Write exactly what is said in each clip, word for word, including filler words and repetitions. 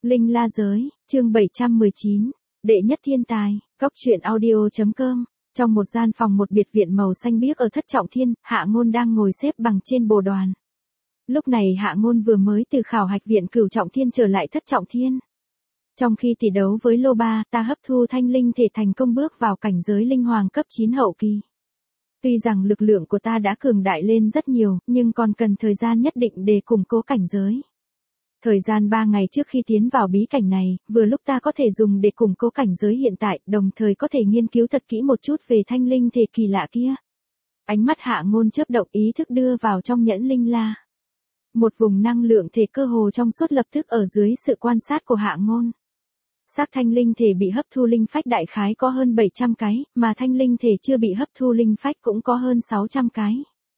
Linh La Giới, chương bảy trăm mười chín, đệ nhất thiên tài, góc truyện audio.com. Trong một gian phòng một biệt viện màu xanh biếc ở Thất Trọng Thiên, Hạ Ngôn đang ngồi xếp bằng trên bồ đoàn. Lúc này Hạ Ngôn vừa mới từ khảo hạch viện Cửu Trọng Thiên trở lại Thất Trọng Thiên. Trong khi tỷ đấu với Lô Ba, ta hấp thu thanh linh thể thành công bước vào cảnh giới linh hoàng cấp chín hậu kỳ. Tuy rằng lực lượng của ta đã cường đại lên rất nhiều, nhưng còn cần thời gian nhất định để củng cố cảnh giới. Thời gian ba ngày trước khi tiến vào bí cảnh này, vừa lúc ta có thể dùng để củng cố cảnh giới hiện tại, đồng thời có thể nghiên cứu thật kỹ một chút về thanh linh thể kỳ lạ kia. Ánh mắt Hạ Ngôn chớp động, ý thức đưa vào trong nhẫn linh la. Một vùng năng lượng thể cơ hồ trong suốt lập tức ở dưới sự quan sát của Hạ Ngôn. Xác thanh linh thể bị hấp thu linh phách đại khái có hơn bảy trăm cái, mà thanh linh thể chưa bị hấp thu linh phách cũng có hơn sáu trăm cái.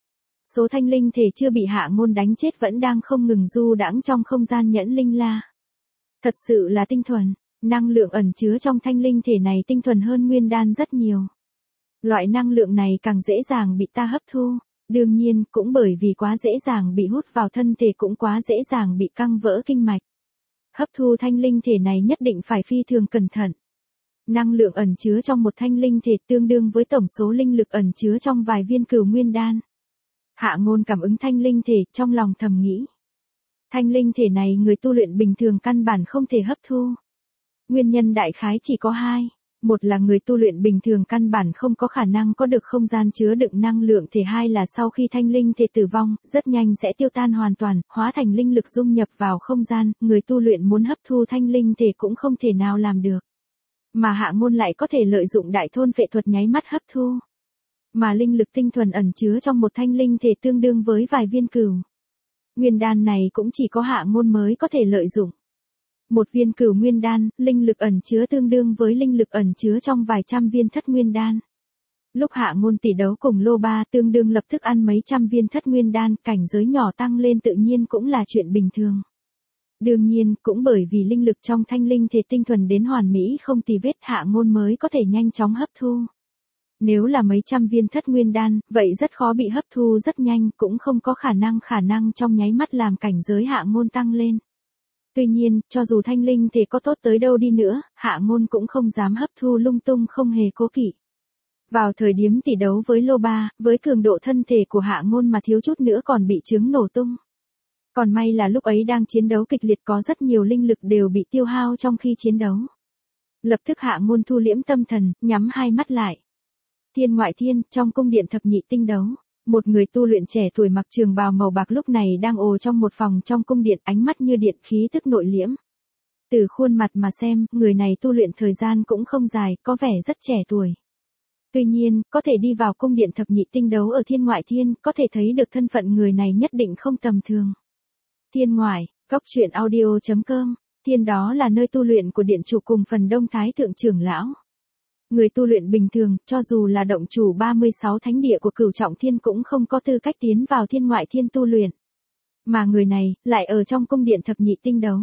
Số thanh linh thể chưa bị Hạ Ngôn đánh chết vẫn đang không ngừng du đãng trong không gian nhẫn linh la. Thật sự là tinh thuần, năng lượng ẩn chứa trong thanh linh thể này tinh thuần hơn nguyên đan rất nhiều. Loại năng lượng này càng dễ dàng bị ta hấp thu, đương nhiên cũng bởi vì quá dễ dàng bị hút vào thân thể cũng quá dễ dàng bị căng vỡ kinh mạch. Hấp thu thanh linh thể này nhất định phải phi thường cẩn thận. Năng lượng ẩn chứa trong một thanh linh thể tương đương với tổng số linh lực ẩn chứa trong vài viên cửu nguyên đan. Hạ Ngôn cảm ứng thanh linh thể, trong lòng thầm nghĩ. Thanh linh thể này người tu luyện bình thường căn bản không thể hấp thu. Nguyên nhân đại khái chỉ có hai. Một là người tu luyện bình thường căn bản không có khả năng có được không gian chứa đựng năng lượng thể, hai là sau khi thanh linh thể tử vong, rất nhanh sẽ tiêu tan hoàn toàn, hóa thành linh lực dung nhập vào không gian, người tu luyện muốn hấp thu thanh linh thể cũng không thể nào làm được. Mà Hạ Ngôn lại có thể lợi dụng đại thôn phệ thuật nháy mắt hấp thu. Mà linh lực tinh thuần ẩn chứa trong một thanh linh thể tương đương với vài viên cửu nguyên đan này cũng chỉ có Hạ Ngôn mới có thể lợi dụng. Một viên cửu nguyên đan, linh lực ẩn chứa tương đương với linh lực ẩn chứa trong vài trăm viên thất nguyên đan. Lúc Hạ Ngôn tỷ đấu cùng Lô Ba tương đương lập tức ăn mấy trăm viên thất nguyên đan, cảnh giới nhỏ tăng lên tự nhiên cũng là chuyện bình thường. Đương nhiên, cũng bởi vì linh lực trong thanh linh thể tinh thuần đến hoàn mỹ không tì vết, Hạ Ngôn mới có thể nhanh chóng hấp thu. Nếu là mấy trăm viên thất nguyên đan, vậy rất khó bị hấp thu rất nhanh, cũng không có khả năng khả năng trong nháy mắt làm cảnh giới Hạ Ngôn tăng lên. Tuy nhiên, cho dù thanh linh thể có tốt tới đâu đi nữa, Hạ Ngôn cũng không dám hấp thu lung tung, không hề cố kỵ. Vào thời điểm tỷ đấu với Lô Ba, với cường độ thân thể của Hạ Ngôn mà thiếu chút nữa còn bị chứng nổ tung. Còn may là lúc ấy đang chiến đấu kịch liệt, có rất nhiều linh lực đều bị tiêu hao trong khi chiến đấu. Lập tức Hạ Ngôn thu liễm tâm thần, nhắm hai mắt lại. Thiên ngoại thiên, trong cung điện thập nhị tinh đấu. Một người tu luyện trẻ tuổi mặc trường bào màu bạc lúc này đang ồ trong một phòng trong cung điện, ánh mắt như điện, khí tức nội liễm. Từ khuôn mặt mà xem, người này tu luyện thời gian cũng không dài, có vẻ rất trẻ tuổi. Tuy nhiên, có thể đi vào cung điện thập nhị tinh đấu ở thiên ngoại thiên, có thể thấy được thân phận người này nhất định không tầm thường. Thiên ngoại, góc truyện audio.com, thiên đó là nơi tu luyện của điện chủ cùng phần đông thái thượng trưởng lão. Người tu luyện bình thường, cho dù là động chủ ba mươi sáu thánh địa của Cửu Trọng Thiên cũng không có tư cách tiến vào thiên ngoại thiên tu luyện. Mà người này, lại ở trong cung điện thập nhị tinh đấu.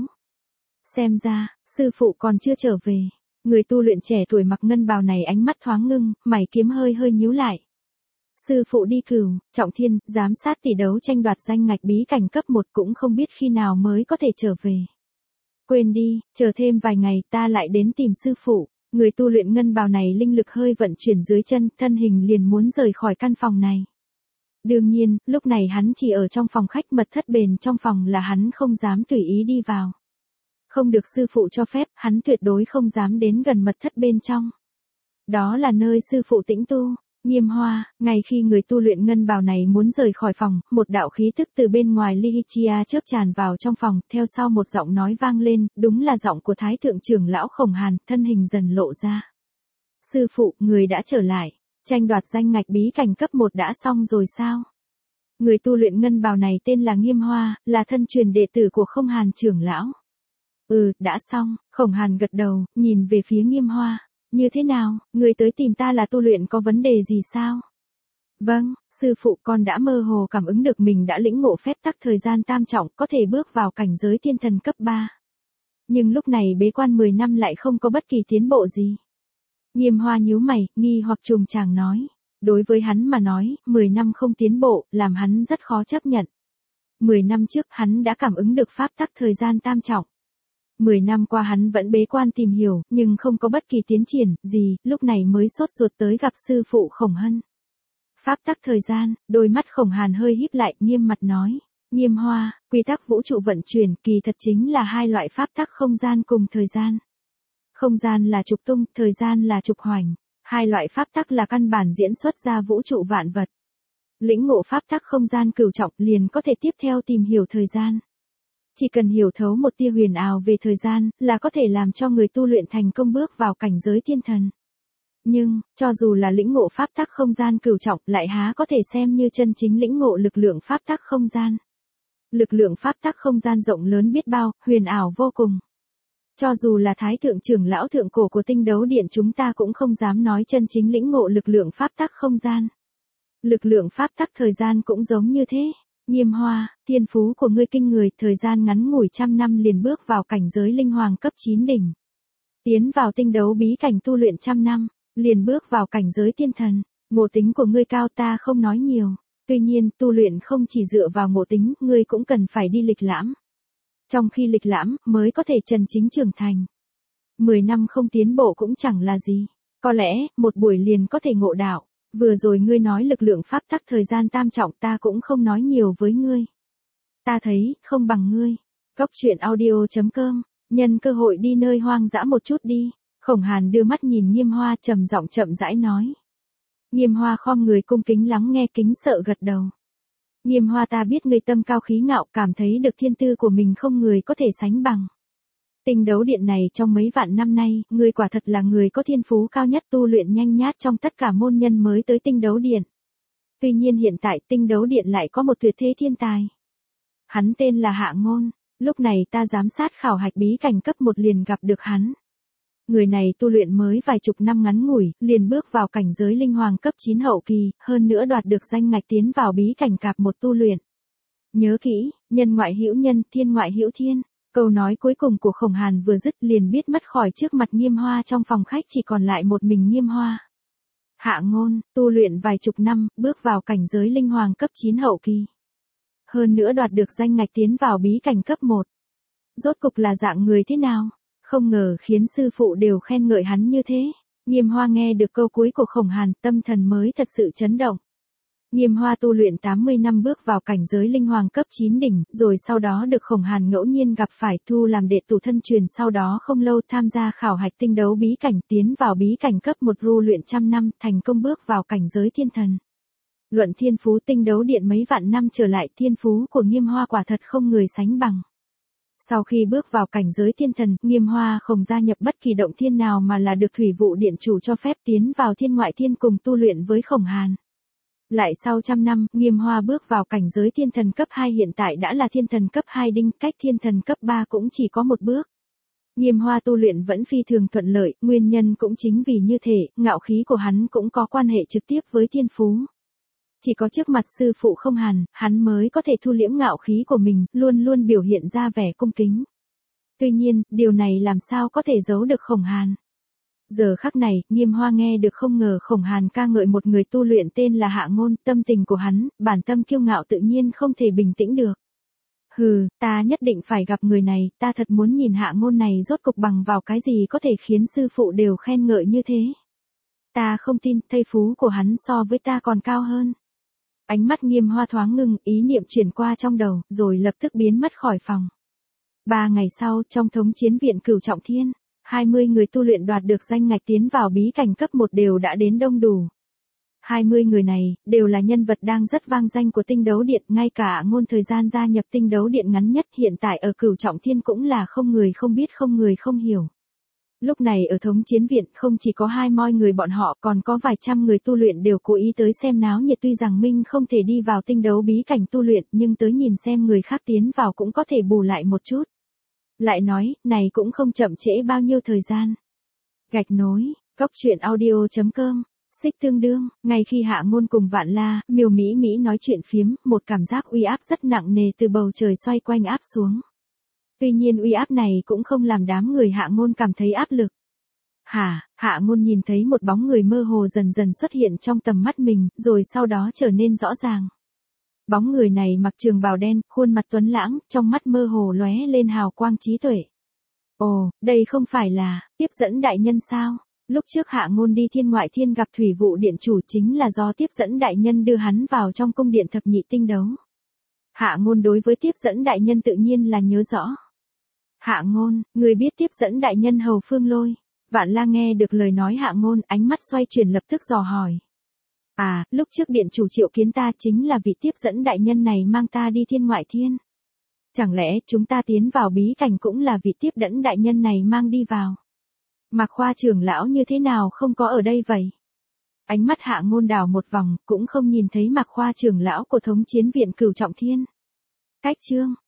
Xem ra, sư phụ còn chưa trở về. Người tu luyện trẻ tuổi mặc ngân bào này ánh mắt thoáng ngưng, mày kiếm hơi hơi nhíu lại. Sư phụ đi Cửu Trọng Thiên, giám sát tỷ đấu tranh đoạt danh ngạch bí cảnh cấp một cũng không biết khi nào mới có thể trở về. Quên đi, chờ thêm vài ngày ta lại đến tìm sư phụ. Người tu luyện ngân bào này linh lực hơi vận chuyển dưới chân, thân hình liền muốn rời khỏi căn phòng này. Đương nhiên, lúc này hắn chỉ ở trong phòng khách, mật thất bền trong phòng là hắn không dám tùy ý đi vào. Không được sư phụ cho phép, hắn tuyệt đối không dám đến gần mật thất bên trong. Đó là nơi sư phụ tĩnh tu. Nghiêm Hoa, ngay khi người tu luyện ngân bào này muốn rời khỏi phòng, một đạo khí tức từ bên ngoài Lihichia chớp tràn vào trong phòng, theo sau một giọng nói vang lên, đúng là giọng của Thái thượng trưởng lão Khổng Hàn, thân hình dần lộ ra. Sư phụ, người đã trở lại, tranh đoạt danh ngạch bí cảnh cấp một đã xong rồi sao? Người tu luyện ngân bào này tên là Nghiêm Hoa, là thân truyền đệ tử của Khổng Hàn trưởng lão. Ừ, đã xong, Khổng Hàn gật đầu, nhìn về phía Nghiêm Hoa. Như thế nào, người tới tìm ta là tu luyện có vấn đề gì sao? Vâng, sư phụ, con đã mơ hồ cảm ứng được mình đã lĩnh ngộ phép tắc thời gian tam trọng, có thể bước vào cảnh giới thiên thần cấp ba. Nhưng lúc này bế quan mười năm lại không có bất kỳ tiến bộ gì. Nghiêm Hoa nhíu mày, nghi hoặc trùng chàng nói. Đối với hắn mà nói, mười năm không tiến bộ, làm hắn rất khó chấp nhận. mười năm trước hắn đã cảm ứng được pháp tắc thời gian tam trọng. Mười năm qua hắn vẫn bế quan tìm hiểu, nhưng không có bất kỳ tiến triển gì, lúc này mới sốt ruột tới gặp sư phụ Khổng Hân. Pháp tắc thời gian, đôi mắt Khổng Hàn hơi híp lại, nghiêm mặt nói. Nghiêm Hoa, quy tắc vũ trụ vận chuyển kỳ thật chính là hai loại pháp tắc không gian cùng thời gian. Không gian là trục tung, thời gian là trục hoành. Hai loại pháp tắc là căn bản diễn xuất ra vũ trụ vạn vật. Lĩnh ngộ pháp tắc không gian cửu trọng liền có thể tiếp theo tìm hiểu thời gian. Chỉ cần hiểu thấu một tia huyền ảo về thời gian là có thể làm cho người tu luyện thành công bước vào cảnh giới thiên thần. Nhưng, cho dù là lĩnh ngộ pháp tắc không gian cửu trọng lại há có thể xem như chân chính lĩnh ngộ lực lượng pháp tắc không gian. Lực lượng pháp tắc không gian rộng lớn biết bao, huyền ảo vô cùng. Cho dù là thái thượng trưởng lão thượng cổ của tinh đấu điện chúng ta cũng không dám nói chân chính lĩnh ngộ lực lượng pháp tắc không gian. Lực lượng pháp tắc thời gian cũng giống như thế. Nghiêm Hoa, thiên phú của ngươi kinh người, thời gian ngắn ngủi trăm năm liền bước vào cảnh giới linh hoàng cấp chín đỉnh. Tiến vào tinh đấu bí cảnh tu luyện trăm năm, liền bước vào cảnh giới tiên thần. Ngộ tính của ngươi cao ta không nói nhiều. Tuy nhiên, tu luyện không chỉ dựa vào ngộ tính, ngươi cũng cần phải đi lịch lãm. Trong khi lịch lãm, mới có thể chân chính trưởng thành. Mười năm không tiến bộ cũng chẳng là gì. Có lẽ, một buổi liền có thể ngộ đạo. Vừa rồi ngươi nói lực lượng pháp tắc thời gian tam trọng ta cũng không nói nhiều với ngươi. Ta thấy, không bằng ngươi. Góc truyện audio chấm com, nhân cơ hội đi nơi hoang dã một chút đi. Khổng Hàn đưa mắt nhìn Nghiêm Hoa trầm giọng chậm rãi nói. Nghiêm Hoa khom người cung kính lắng nghe kính sợ gật đầu. Nghiêm Hoa ta biết ngươi tâm cao khí ngạo cảm thấy được thiên tư của mình không người có thể sánh bằng. Tinh đấu điện này trong mấy vạn năm nay, ngươi quả thật là người có thiên phú cao nhất tu luyện nhanh nhát trong tất cả môn nhân mới tới tinh đấu điện. Tuy nhiên hiện tại tinh đấu điện lại có một tuyệt thế thiên tài. Hắn tên là Hạ Ngôn, lúc này ta giám sát khảo hạch bí cảnh cấp một liền gặp được hắn. Người này tu luyện mới vài chục năm ngắn ngủi, liền bước vào cảnh giới linh hoàng cấp chín hậu kỳ, hơn nữa đoạt được danh ngạch tiến vào bí cảnh cạp một tu luyện. Nhớ kỹ, nhân ngoại hữu nhân, thiên ngoại hữu thiên. Câu nói cuối cùng của Khổng Hàn vừa dứt liền biết mất khỏi trước mặt Nghiêm Hoa trong phòng khách chỉ còn lại một mình Nghiêm Hoa. Hạ Ngôn, tu luyện vài chục năm, bước vào cảnh giới linh hoàng cấp chín hậu kỳ. Hơn nữa đoạt được danh ngạch tiến vào bí cảnh cấp một. Rốt cục là dạng người thế nào? Không ngờ khiến sư phụ đều khen ngợi hắn như thế. Nghiêm Hoa nghe được câu cuối của Khổng Hàn, tâm thần mới thật sự chấn động. Nghiêm Hoa tu luyện tám mươi năm bước vào cảnh giới linh hoàng cấp chín đỉnh, rồi sau đó được Khổng Hàn ngẫu nhiên gặp phải thu làm đệ tử thân truyền, sau đó không lâu tham gia khảo hạch tinh đấu bí cảnh tiến vào bí cảnh cấp một ru luyện trăm năm, thành công bước vào cảnh giới thiên thần. Luận thiên phú tinh đấu điện mấy vạn năm trở lại thiên phú của Nghiêm Hoa quả thật không người sánh bằng. Sau khi bước vào cảnh giới thiên thần, Nghiêm Hoa không gia nhập bất kỳ động thiên nào mà là được thủy vụ điện chủ cho phép tiến vào thiên ngoại thiên cùng tu luyện với Khổng Hàn. Lại sau trăm năm, Nghiêm Hoa bước vào cảnh giới thiên thần cấp hai hiện tại đã là thiên thần cấp hai đinh, cách thiên thần cấp ba cũng chỉ có một bước. Nghiêm Hoa tu luyện vẫn phi thường thuận lợi, nguyên nhân cũng chính vì như thế, ngạo khí của hắn cũng có quan hệ trực tiếp với thiên phú. Chỉ có trước mặt sư phụ Không Hàn, hắn mới có thể thu liễm ngạo khí của mình, luôn luôn biểu hiện ra vẻ cung kính. Tuy nhiên, điều này làm sao có thể giấu được Khổng Hàn. Giờ khắc này, Nghiêm Hoa nghe được không ngờ Khổng Hàn ca ngợi một người tu luyện tên là Hạ Ngôn, tâm tình của hắn, bản tâm kiêu ngạo tự nhiên không thể bình tĩnh được. Hừ, ta nhất định phải gặp người này, ta thật muốn nhìn Hạ Ngôn này rốt cục bằng vào cái gì có thể khiến sư phụ đều khen ngợi như thế. Ta không tin, thầy phú của hắn so với ta còn cao hơn. Ánh mắt Nghiêm Hoa thoáng ngưng, ý niệm chuyển qua trong đầu, rồi lập tức biến mất khỏi phòng. Ba ngày sau, trong thống chiến viện Cửu Trọng Thiên, hai mươi người tu luyện đoạt được danh ngạch tiến vào bí cảnh cấp một đều đã đến đông đủ. hai mươi người này, đều là nhân vật đang rất vang danh của tinh đấu điện, ngay cả Ngôn thời gian gia nhập tinh đấu điện ngắn nhất hiện tại ở Cửu Trọng Thiên cũng là không người không biết không người không hiểu. Lúc này ở thống chiến viện không chỉ có hai mươi người bọn họ còn có vài trăm người tu luyện đều cố ý tới xem náo nhiệt, tuy rằng Minh không thể đi vào tinh đấu bí cảnh tu luyện nhưng tới nhìn xem người khác tiến vào cũng có thể bù lại một chút. Lại nói, này cũng không chậm trễ bao nhiêu thời gian. Gạch nối, góc truyện audio chấm com, xích tương đương, ngay khi Hạ Ngôn cùng Vạn La, Miêu Mỹ Mỹ nói chuyện phiếm, một cảm giác uy áp rất nặng nề từ bầu trời xoay quanh áp xuống. Tuy nhiên uy áp này cũng không làm đám người Hạ Ngôn cảm thấy áp lực. Hả, Hạ Ngôn nhìn thấy một bóng người mơ hồ dần dần xuất hiện trong tầm mắt mình, rồi sau đó trở nên rõ ràng. Bóng người này mặc trường bào đen, khuôn mặt tuấn lãng, trong mắt mơ hồ lóe lên hào quang trí tuệ. Ồ, đây không phải là tiếp dẫn đại nhân sao? Lúc trước Hạ Ngôn đi Thiên Ngoại Thiên gặp Thủy Vụ Điện chủ chính là do tiếp dẫn đại nhân đưa hắn vào trong cung điện thập nhị tinh đấu. Hạ Ngôn đối với tiếp dẫn đại nhân tự nhiên là nhớ rõ. Hạ Ngôn, người biết tiếp dẫn đại nhân hầu Phương Lôi. Vạn La nghe được lời nói Hạ Ngôn, ánh mắt xoay chuyển lập tức dò hỏi. À, lúc trước điện chủ triệu kiến ta chính là vị tiếp dẫn đại nhân này mang ta đi Thiên Ngoại Thiên. Chẳng lẽ chúng ta tiến vào bí cảnh cũng là vị tiếp dẫn đại nhân này mang đi vào? Mạc Khoa trưởng lão như thế nào không có ở đây vậy? Ánh mắt Hạ Ngôn đảo một vòng, cũng không nhìn thấy Mạc Khoa trưởng lão của Thống Chiến Viện Cửu Trọng Thiên. Cách chương,